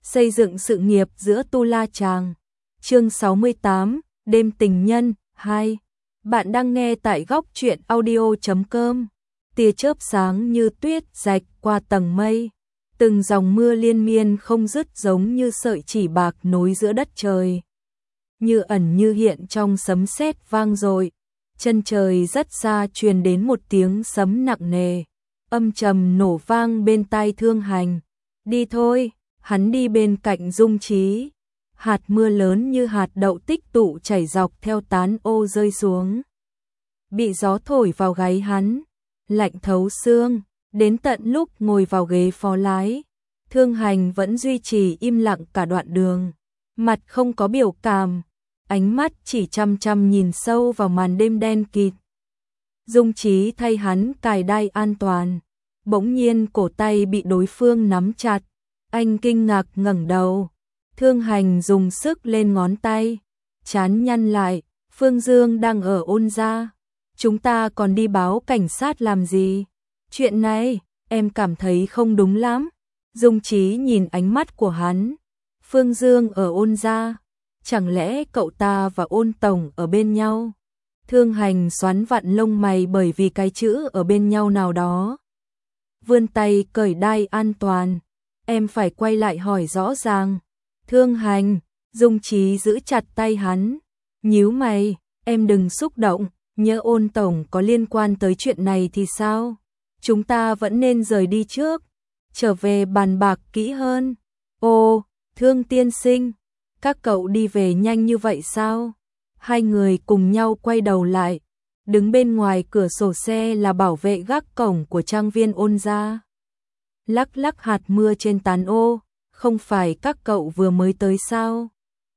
xây dựng sự nghiệp giữa Tu La Chàng. Chương 68, Đêm tình nhân 2. Bạn đang nghe tại góc truyện audio.com. Tia chớp sáng như tuyết rạch qua tầng mây, từng dòng mưa liên miên không dứt giống như sợi chỉ bạc nối giữa đất trời. Như ẩn như hiện trong sấm sét vang dội, chân trời rất xa truyền đến một tiếng sấm nặng nề, âm trầm nổ vang bên tai Thương Hành. Đi thôi, hắn đi bên cạnh Dung Chí. Hạt mưa lớn như hạt đậu tích tụ chảy dọc theo tán ô rơi xuống, bị gió thổi vào gáy hắn, lạnh thấu xương. Đến tận lúc ngồi vào ghế phó lái, Thương Hành vẫn duy trì im lặng cả đoạn đường, mặt không có biểu cảm, ánh mắt chỉ chăm chăm nhìn sâu vào màn đêm đen kịt. Dung Chí thay hắn cài đai an toàn, bỗng nhiên cổ tay bị đối phương nắm chặt, anh kinh ngạc ngẩng đầu. Thương Hành dùng sức lên ngón tay, trán nhăn lại. Phương Dương đang ở Ôn gia, chúng ta còn đi báo cảnh sát làm gì? Chuyện này, em cảm thấy không đúng lắm. Dung Chí nhìn ánh mắt của hắn. Phương Dương ở Ôn gia, chẳng lẽ cậu ta và Ôn tổng ở bên nhau? Thương Hành xoắn vặn lông mày bởi vì cái chữ ở bên nhau nào đó. Vươn tay cởi đai an toàn, em phải quay lại hỏi rõ ràng. Thương Hành, Dung Chí giữ chặt tay hắn, nhíu mày, em đừng xúc động, nhớ Ôn tổng có liên quan tới chuyện này thì sao? Chúng ta vẫn nên rời đi trước, trở về bàn bạc kỹ hơn. Ô, Thương tiên sinh, các cậu đi về nhanh như vậy sao? Hai người cùng nhau quay đầu lại, đứng bên ngoài cửa sổ xe là bảo vệ gác cổng của trang viên Ôn gia. Lắc lắc hạt mưa trên tán ô, không phải các cậu vừa mới tới sao?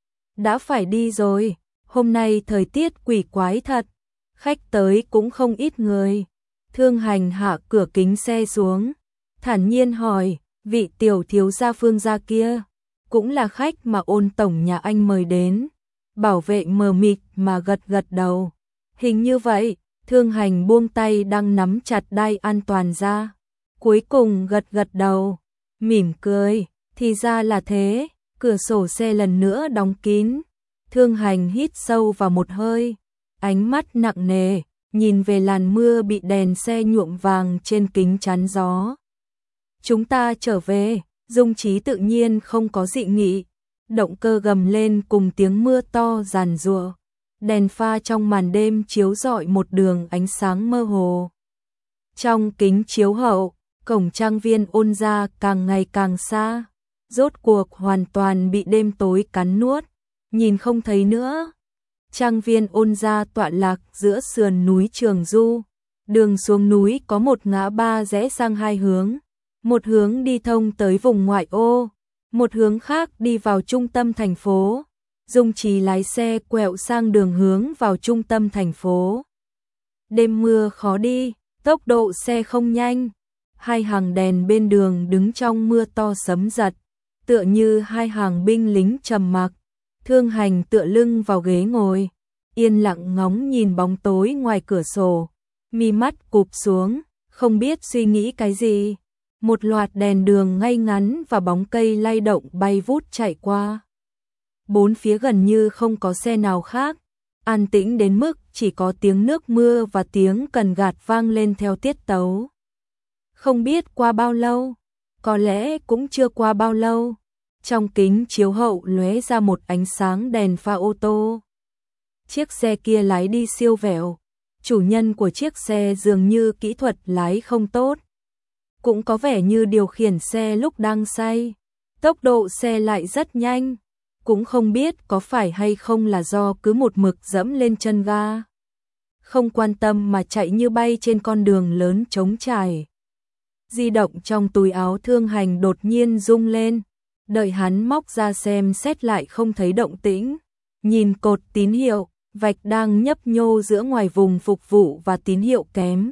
Đã phải đi rồi, hôm nay thời tiết quỷ quái thật, khách tới cũng không ít người. Thương Hành hạ cửa kính xe xuống, thản nhiên hỏi, vị tiểu thiếu gia Phương gia kia, cũng là khách mà Ôn tổng nhà anh mời đến. Bảo vệ mờ mịt mà gật gật đầu. Hình như vậy. Thương Hành buông tay đang nắm chặt đai an toàn ra, cuối cùng gật gật đầu, mỉm cười. Thì ra là thế. Cửa sổ xe lần nữa đóng kín. Thương Hành hít sâu vào một hơi, ánh mắt nặng nề nhìn về làn mưa bị đèn xe nhuộm vàng trên kính chắn gió. Chúng ta trở về. Dung Chí tự nhiên không có dị nghị. Động cơ gầm lên cùng tiếng mưa to giàn giụa. Đèn pha trong màn đêm chiếu rọi một đường ánh sáng mơ hồ. Trong kính chiếu hậu, cổng trang viên Ôn gia càng ngày càng xa, rốt cuộc hoàn toàn bị đêm tối cắn nuốt, nhìn không thấy nữa. Trang viên Ôn gia tọa lạc giữa sườn núi Trường Du, đường xuống núi có một ngã ba rẽ sang hai hướng, một hướng đi thông tới vùng ngoại ô, một hướng khác đi vào trung tâm thành phố. Dung Chí lái xe quẹo sang đường hướng vào trung tâm thành phố. Đêm mưa khó đi, tốc độ xe không nhanh. Hai hàng đèn bên đường đứng trong mưa to sấm giật, tựa như hai hàng binh lính trầm mặc. Thương Hành tựa lưng vào ghế ngồi, yên lặng ngóng nhìn bóng tối ngoài cửa sổ, mi mắt cụp xuống, không biết suy nghĩ cái gì. Một loạt đèn đường ngay ngắn và bóng cây lay động bay vút chạy qua. Bốn phía gần như không có xe nào khác, an tĩnh đến mức chỉ có tiếng nước mưa và tiếng cần gạt vang lên theo tiết tấu. Không biết qua bao lâu, có lẽ cũng chưa qua bao lâu, trong kính chiếu hậu lóe ra một ánh sáng đèn pha ô tô. Chiếc xe kia lái đi siêu vẹo, chủ nhân của chiếc xe dường như kỹ thuật lái không tốt, cũng có vẻ như điều khiển xe lúc đang say, tốc độ xe lại rất nhanh. Cũng không biết có phải hay không là do cứ một mực dẫm lên chân ga, không quan tâm mà chạy như bay trên con đường lớn trống trải. Di động trong túi áo Thương Hành đột nhiên rung lên, đợi hắn móc ra xem xét lại không thấy động tĩnh. Nhìn cột tín hiệu, vạch đang nhấp nhô giữa ngoài vùng phục vụ và tín hiệu kém.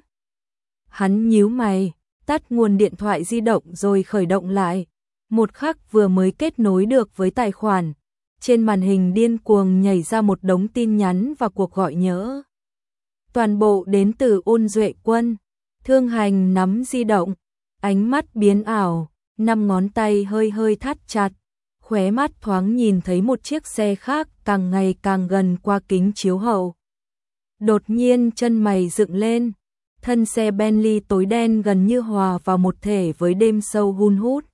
Hắn nhíu mày, tắt nguồn điện thoại di động rồi khởi động lại. Một khắc vừa mới kết nối được với tài khoản, trên màn hình điên cuồng nhảy ra một đống tin nhắn và cuộc gọi nhỡ. Toàn bộ đến từ Ôn Duệ Quân. Thương Hành nắm di động, ánh mắt biến ảo, năm ngón tay hơi hơi thắt chặt, khóe mắt thoáng nhìn thấy một chiếc xe khác càng ngày càng gần qua kính chiếu hậu. Đột nhiên chân mày dựng lên, thân xe Bentley tối đen gần như hòa vào một thể với đêm sâu hun hút.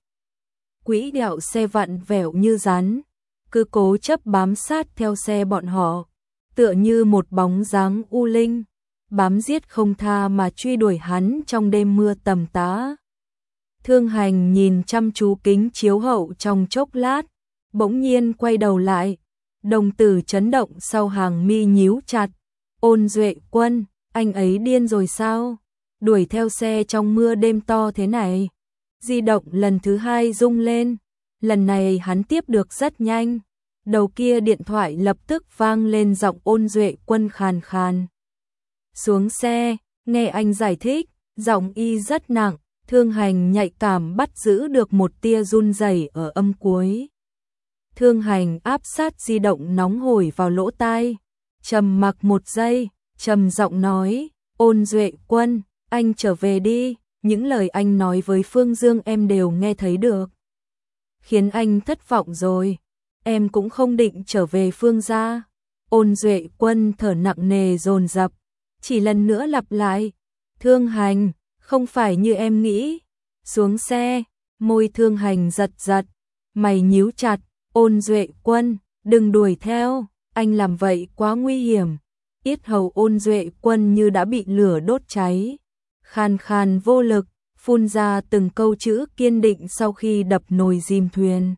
Quỹ đạo xe vặn vẹo như rắn, cứ cố chấp bám sát theo xe bọn họ, tựa như một bóng dáng u linh, bám giết không tha mà truy đuổi hắn trong đêm mưa tầm tã. Thương Hành nhìn chăm chú kính chiếu hậu trong chốc lát, bỗng nhiên quay đầu lại, đồng tử chấn động sau hàng mi nhíu chặt. Ôn Duệ Quân, anh ấy điên rồi sao? Đuổi theo xe trong mưa đêm to thế này. Di động lần thứ hai rung lên, lần này hắn tiếp được rất nhanh. Đầu kia điện thoại lập tức vang lên giọng Ôn Duệ Quân khàn khàn. Xuống xe, nghe anh giải thích, giọng y rất nặng, Thương Hành nhạy cảm bắt giữ được một tia run rẩy ở âm cuối. Thương Hành áp sát di động nóng hổi vào lỗ tai, trầm mặc một giây, trầm giọng nói, Ôn Duệ Quân, anh trở về đi, những lời anh nói với Phương Dương em đều nghe thấy được. Khiến anh thất vọng rồi, em cũng không định trở về Phương gia. Ôn Duệ Quân thở nặng nề dồn dập, chỉ lần nữa lặp lại, Thương Hành, không phải như em nghĩ. Xuống xe, môi Thương Hành giật giật, mày nhíu chặt, Ôn Duệ Quân, đừng đuổi theo, anh làm vậy quá nguy hiểm. Yết hầu Ôn Duệ Quân như đã bị lửa đốt cháy, khàn khàn vô lực, phun ra từng câu chữ kiên định sau khi đập nồi chìm thuyền.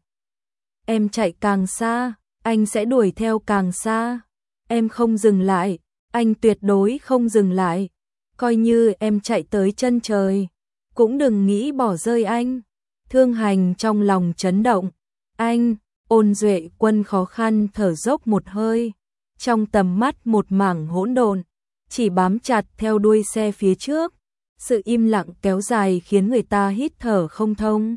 Em chạy càng xa, anh sẽ đuổi theo càng xa. Em không dừng lại, anh tuyệt đối không dừng lại. Coi như em chạy tới chân trời, cũng đừng nghĩ bỏ rơi anh. Thương Hành trong lòng chấn động. Anh, Ôn Duệ Quân khó khăn thở dốc một hơi. Trong tầm mắt một mảng hỗn độn, chỉ bám chặt theo đuôi xe phía trước. Sự im lặng kéo dài khiến người ta hít thở không thông.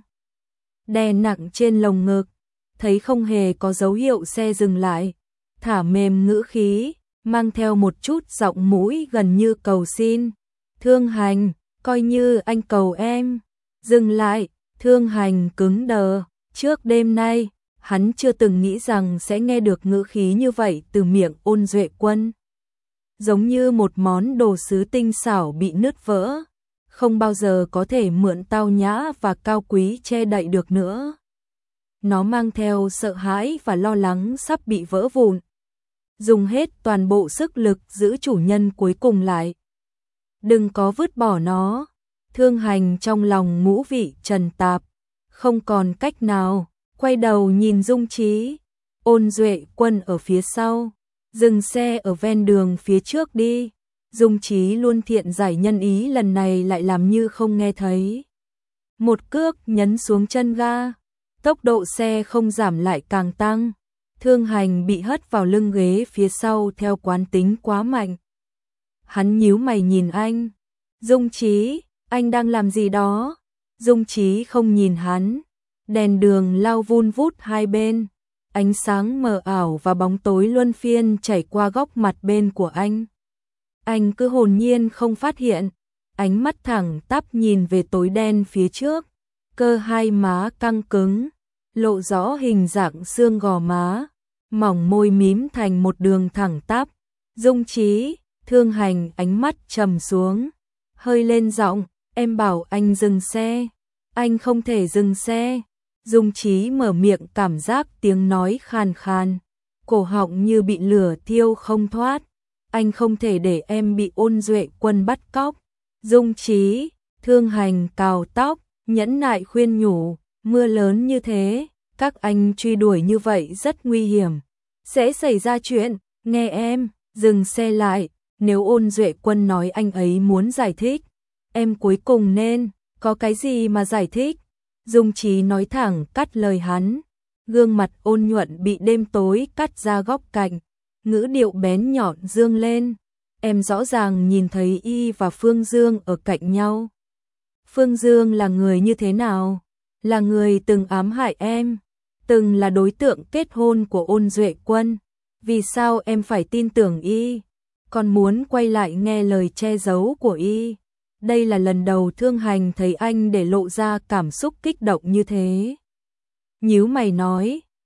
Đè nặng trên lồng ngực, thấy không hề có dấu hiệu xe dừng lại, thả mềm ngữ khí, mang theo một chút giọng mũi gần như cầu xin. Thương Hành, coi như anh cầu em, dừng lại. Thương Hành cứng đờ, trước đêm nay, hắn chưa từng nghĩ rằng sẽ nghe được ngữ khí như vậy từ miệng Ôn Duệ Quân. Giống như một món đồ sứ tinh xảo bị nứt vỡ, không bao giờ có thể mượn tao nhã và cao quý che đậy được nữa. Nó mang theo sợ hãi và lo lắng sắp bị vỡ vụn. Dùng hết toàn bộ sức lực giữ chủ nhân cuối cùng lại. Đừng có vứt bỏ nó. Thương Hành trong lòng ngũ vị trần tạp, không còn cách nào, quay đầu nhìn Dung Trí. Ôn Duệ Quân ở phía sau, dừng xe ở ven đường phía trước đi. Dung Trí luôn thiện giải nhân ý, lần này lại làm như không nghe thấy. Một cước nhấn xuống chân ga, tốc độ xe không giảm lại càng tăng. Thương Hành bị hất vào lưng ghế phía sau theo quán tính quá mạnh. Hắn nhíu mày nhìn anh. Dung Trí, anh đang làm gì đó? Dung Trí không nhìn hắn. Đèn đường lao vun vút hai bên, ánh sáng mờ ảo và bóng tối luân phiên chảy qua góc mặt bên của anh. Anh cứ hồn nhiên không phát hiện, ánh mắt thẳng tắp nhìn về tối đen phía trước, cơ hai má căng cứng, lộ rõ hình dạng xương gò má, mỏng môi mím thành một đường thẳng tắp. Dung Trí, Thương Hành ánh mắt trầm xuống, hơi lên giọng, em bảo anh dừng xe, anh không thể dừng xe. Dung Trí mở miệng, cảm giác tiếng nói khàn khàn, cổ họng như bị lửa thiêu không thoát. Anh không thể để em bị Ôn Duệ Quân bắt cóc. Dung Trí, Thương Hành cào tóc, nhẫn nại khuyên nhủ, mưa lớn như thế, các anh truy đuổi như vậy rất nguy hiểm, sẽ xảy ra chuyện, nghe em, dừng xe lại. Nếu Ôn Duệ Quân nói anh ấy muốn giải thích, em cuối cùng nên, có cái gì mà giải thích? Dung Trí nói thẳng cắt lời hắn, gương mặt ôn nhuận bị đêm tối cắt ra góc cạnh, ngữ điệu bén nhọn dương lên. Em rõ ràng nhìn thấy y và Phương Dương ở cạnh nhau. Phương Dương là người như thế nào? Là người từng ám hại em, từng là đối tượng kết hôn của Ôn Duệ Quân. Vì sao em phải tin tưởng y, còn muốn quay lại nghe lời che giấu của y? Đây là lần đầu Thương Hành thấy anh để lộ ra cảm xúc kích động như thế. Nhíu mày nói,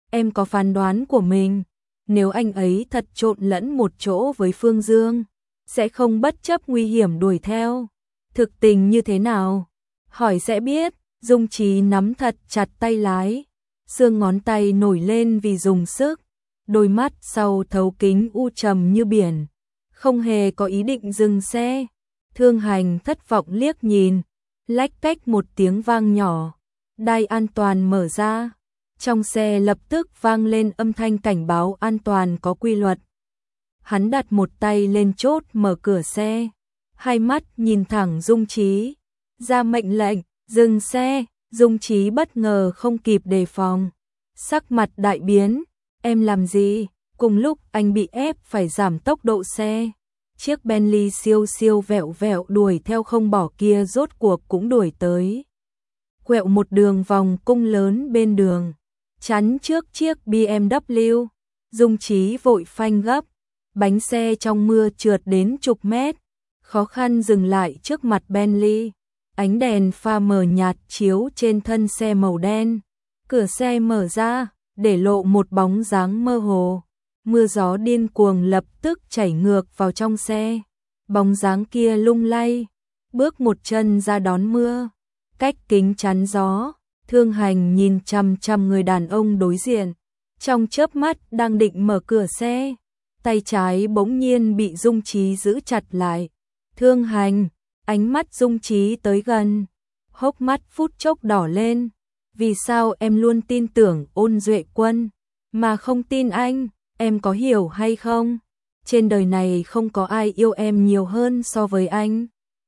em có phán đoán của mình. Nếu anh ấy thật trộn lẫn một chỗ với Phương Dương, sẽ không bất chấp nguy hiểm đuổi theo. Thực tình như thế nào? Hỏi sẽ biết. Dung Chí nắm thật chặt tay lái, xương ngón tay nổi lên vì dùng sức, đôi mắt sau thấu kính u trầm như biển, không hề có ý định dừng xe. Thương Hành thất vọng liếc nhìn, lách cách một tiếng vang nhỏ, đai an toàn mở ra, trong xe lập tức vang lên âm thanh cảnh báo an toàn có quy luật. Hắn đặt một tay lên chốt mở cửa xe, hai mắt nhìn thẳng Dung Chí, ra mệnh lệnh, dừng xe. Dung Chí bất ngờ không kịp đề phòng, sắc mặt đại biến, em làm gì? Cùng lúc anh bị ép phải giảm tốc độ xe, chiếc Bentley siêu siêu vẹo vẹo đuổi theo không bỏ kia rốt cuộc cũng đuổi tới. Quẹo một đường vòng cung lớn bên đường, chắn trước chiếc BMW. Dung Chí vội phanh gấp, bánh xe trong mưa trượt đến chục mét, khó khăn dừng lại trước mặt Bentley. Ánh đèn pha mờ nhạt chiếu trên thân xe màu đen, cửa xe mở ra, để lộ một bóng dáng mơ hồ. Mưa gió điên cuồng lập tức chảy ngược vào trong xe. Bóng dáng kia lung lay, bước một chân ra đón mưa, cách kính chắn gió. Thương Hành nhìn chằm chằm người đàn ông đối diện, trong chớp mắt đang định mở cửa xe, tay trái bỗng nhiên bị Dung Chí giữ chặt lại. Thương Hành, ánh mắt Dung Chí tới gần, hốc mắt phút chốc đỏ lên. Vì sao em luôn tin tưởng Ôn Duệ Quân, mà không tin anh, em có hiểu hay không? Trên đời này không có ai yêu em nhiều hơn so với anh.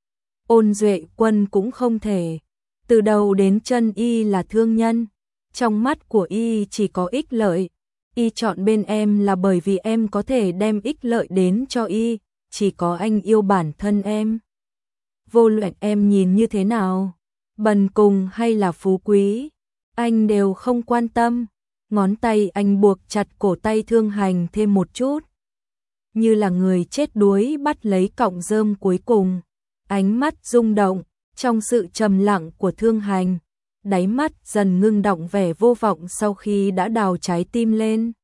Ôn Duệ Quân cũng không thể. Từ đầu đến chân y là thương nhân, trong mắt của y chỉ có ích lợi. Y chọn bên em là bởi vì em có thể đem ích lợi đến cho y, chỉ có anh yêu bản thân em. Vô luận em nhìn như thế nào, bần cùng hay là phú quý, anh đều không quan tâm. Ngón tay anh buộc chặt cổ tay Thương Hành thêm một chút, như là người chết đuối bắt lấy cọng rơm cuối cùng. Ánh mắt rung động, trong sự trầm lặng của Thương Hành, đáy mắt dần ngưng đọng vẻ vô vọng sau khi đã đào trái tim lên.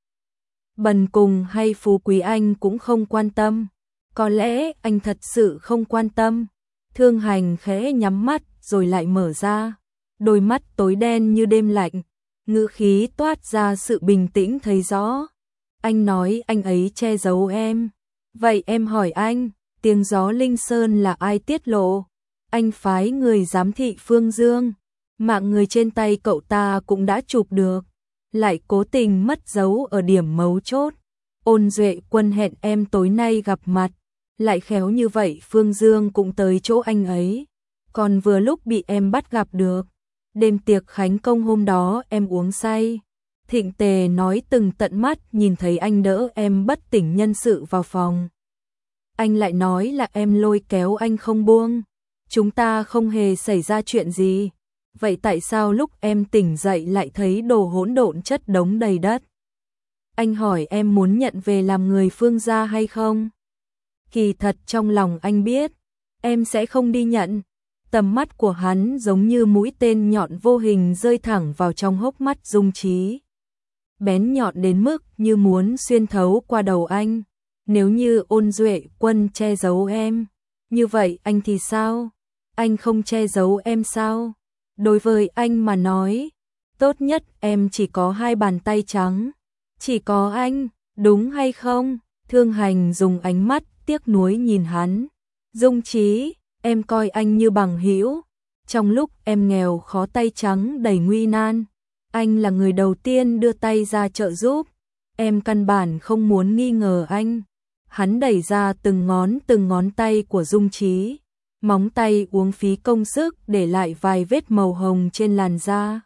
Bần cùng hay phú quý anh cũng không quan tâm, có lẽ anh thật sự không quan tâm. Thương Hành khẽ nhắm mắt rồi lại mở ra, đôi mắt tối đen như đêm lạnh, ngữ khí toát ra sự bình tĩnh thấy rõ. Anh nói anh ấy che giấu em. Vậy em hỏi anh, tiếng gió Linh Sơn là ai tiết lộ? Anh phái người giám thị Phương Dương, mạng người trên tay cậu ta cũng đã chụp được, lại cố tình mất dấu ở điểm mấu chốt. Ôn Duệ Quân hẹn em tối nay gặp mặt, lại khéo như vậy Phương Dương cũng tới chỗ anh ấy, còn vừa lúc bị em bắt gặp được. Đêm tiệc khánh công hôm đó em uống say, Thịnh Tề nói từng tận mắt nhìn thấy anh đỡ em bất tỉnh nhân sự vào phòng. Anh lại nói là em lôi kéo anh không buông, chúng ta không hề xảy ra chuyện gì. Vậy tại sao lúc em tỉnh dậy lại thấy đồ hỗn độn chất đống đầy đất? Anh hỏi em muốn nhận về làm người Phương gia hay không? Kỳ thật trong lòng anh biết, em sẽ không đi nhận. Tầm mắt của hắn giống như mũi tên nhọn vô hình rơi thẳng vào trong hốc mắt Dung Chí. Bén nhọn đến mức như muốn xuyên thấu qua đầu anh. Nếu như Ôn Duệ Quân che giấu em, như vậy anh thì sao? Anh không che giấu em sao? Đối với anh mà nói, tốt nhất em chỉ có hai bàn tay trắng. Chỉ có anh, đúng hay không? Thương Hành dùng ánh mắt tiếc nuối nhìn hắn. Dung Chí, em coi anh như bằng hữu. Trong lúc em nghèo khó tay trắng đầy nguy nan, anh là người đầu tiên đưa tay ra trợ giúp. Em căn bản không muốn nghi ngờ anh. Hắn đẩy ra từng ngón tay của Dung Chí. Móng tay uống phí công sức để lại vài vết màu hồng trên làn da.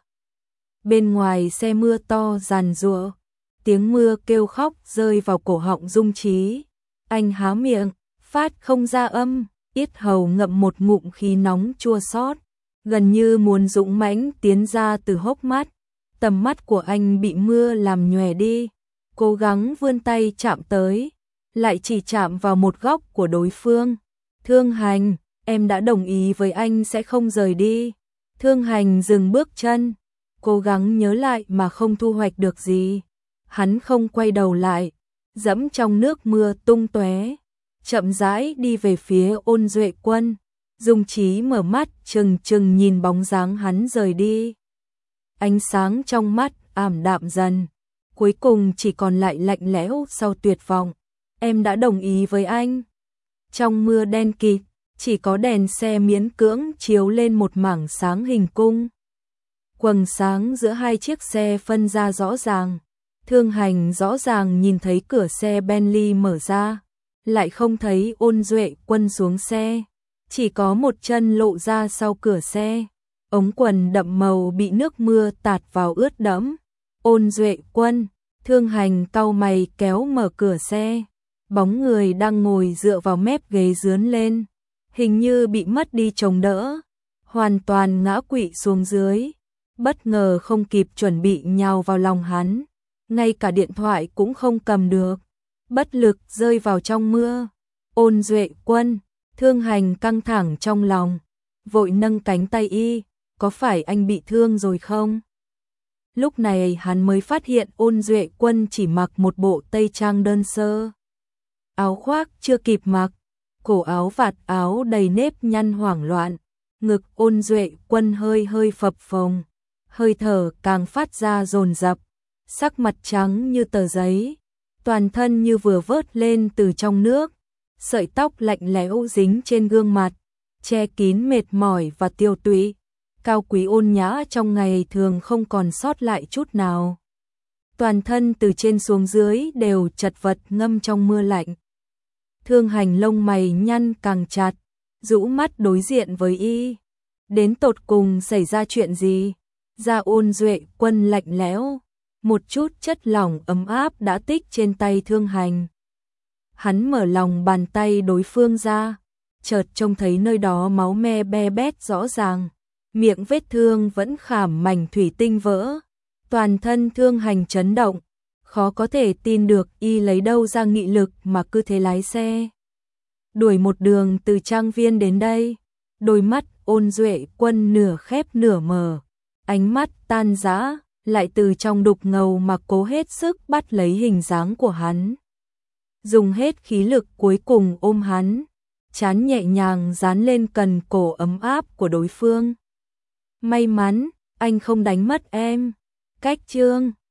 Bên ngoài xe mưa to giàn giụa, tiếng mưa kêu khóc rơi vào cổ họng Dung Chí. Anh há miệng, phát không ra âm, yết hầu ngậm một ngụm khí nóng chua xót, gần như muốn dũng mãnh tiến ra từ hốc mắt. Tầm mắt của anh bị mưa làm nhòe đi, cố gắng vươn tay chạm tới, lại chỉ chạm vào một góc của đối phương. Thương Hành, em đã đồng ý với anh sẽ không rời đi. Thương Hành dừng bước chân, cố gắng nhớ lại mà không thu hoạch được gì. Hắn không quay đầu lại, dẫm trong nước mưa tung tóe, chậm rãi đi về phía Ôn Duệ Quân. Dung Chí mở mắt chừng chừng nhìn bóng dáng hắn rời đi. Ánh sáng trong mắt ảm đạm dần, cuối cùng chỉ còn lại lạnh lẽo sau tuyệt vọng. Em đã đồng ý với anh. Trong mưa đen kịt, chỉ có đèn xe miễn cưỡng chiếu lên một mảng sáng hình cung. Quầng sáng giữa hai chiếc xe phân ra rõ ràng. Thương Hành rõ ràng nhìn thấy cửa xe Bentley mở ra, lại không thấy Ôn Duệ Quân xuống xe, chỉ có một chân lộ ra sau cửa xe. Ống quần đậm màu bị nước mưa tạt vào ướt đẫm. Ôn Duệ Quân, Thương Hành cau mày kéo mở cửa xe. Bóng người đang ngồi dựa vào mép ghế dướn lên, hình như bị mất đi chống đỡ, hoàn toàn ngã quỵ xuống dưới. Bất ngờ không kịp chuẩn bị nhào vào lòng hắn, ngay cả điện thoại cũng không cầm được, bất lực rơi vào trong mưa. Ôn Duệ Quân, Thương Hành căng thẳng trong lòng, vội nâng cánh tay y, có phải anh bị thương rồi không? Lúc này hắn mới phát hiện Ôn Duệ Quân chỉ mặc một bộ tây trang đơn sơ. Áo khoác chưa kịp mặc, cổ áo vạt áo đầy nếp nhăn hoảng loạn, ngực Ôn Duệ Quân hơi hơi phập phồng, hơi thở càng phát ra dồn dập, sắc mặt trắng như tờ giấy, toàn thân như vừa vớt lên từ trong nước, sợi tóc lạnh lẽo dính trên gương mặt, che kín mệt mỏi và tiêu tụy, cao quý ôn nhã trong ngày thường không còn sót lại chút nào. Toàn thân từ trên xuống dưới đều chật vật ngâm trong mưa lạnh. Thương Hành lông mày nhăn càng chặt, rũ mắt đối diện với y. Đến tột cùng xảy ra chuyện gì? Da Ôn Duệ Quân lạnh lẽo, một chút chất lỏng ấm áp đã tích trên tay Thương Hành. Hắn mở lòng bàn tay đối phương ra, chợt trông thấy nơi đó máu me be bét rõ ràng, miệng vết thương vẫn khảm mảnh thủy tinh vỡ. Toàn thân Thương Hành chấn động, khó có thể tin được y lấy đâu ra nghị lực mà cứ thế lái xe. Đuổi một đường từ trang viên đến đây, đôi mắt Ôn Duệ Quân nửa khép nửa mở, ánh mắt tan rã, lại từ trong đục ngầu mà cố hết sức bắt lấy hình dáng của hắn. Dùng hết khí lực cuối cùng ôm hắn, trán nhẹ nhàng dán lên cần cổ ấm áp của đối phương. May mắn, anh không đánh mất em. Cách chương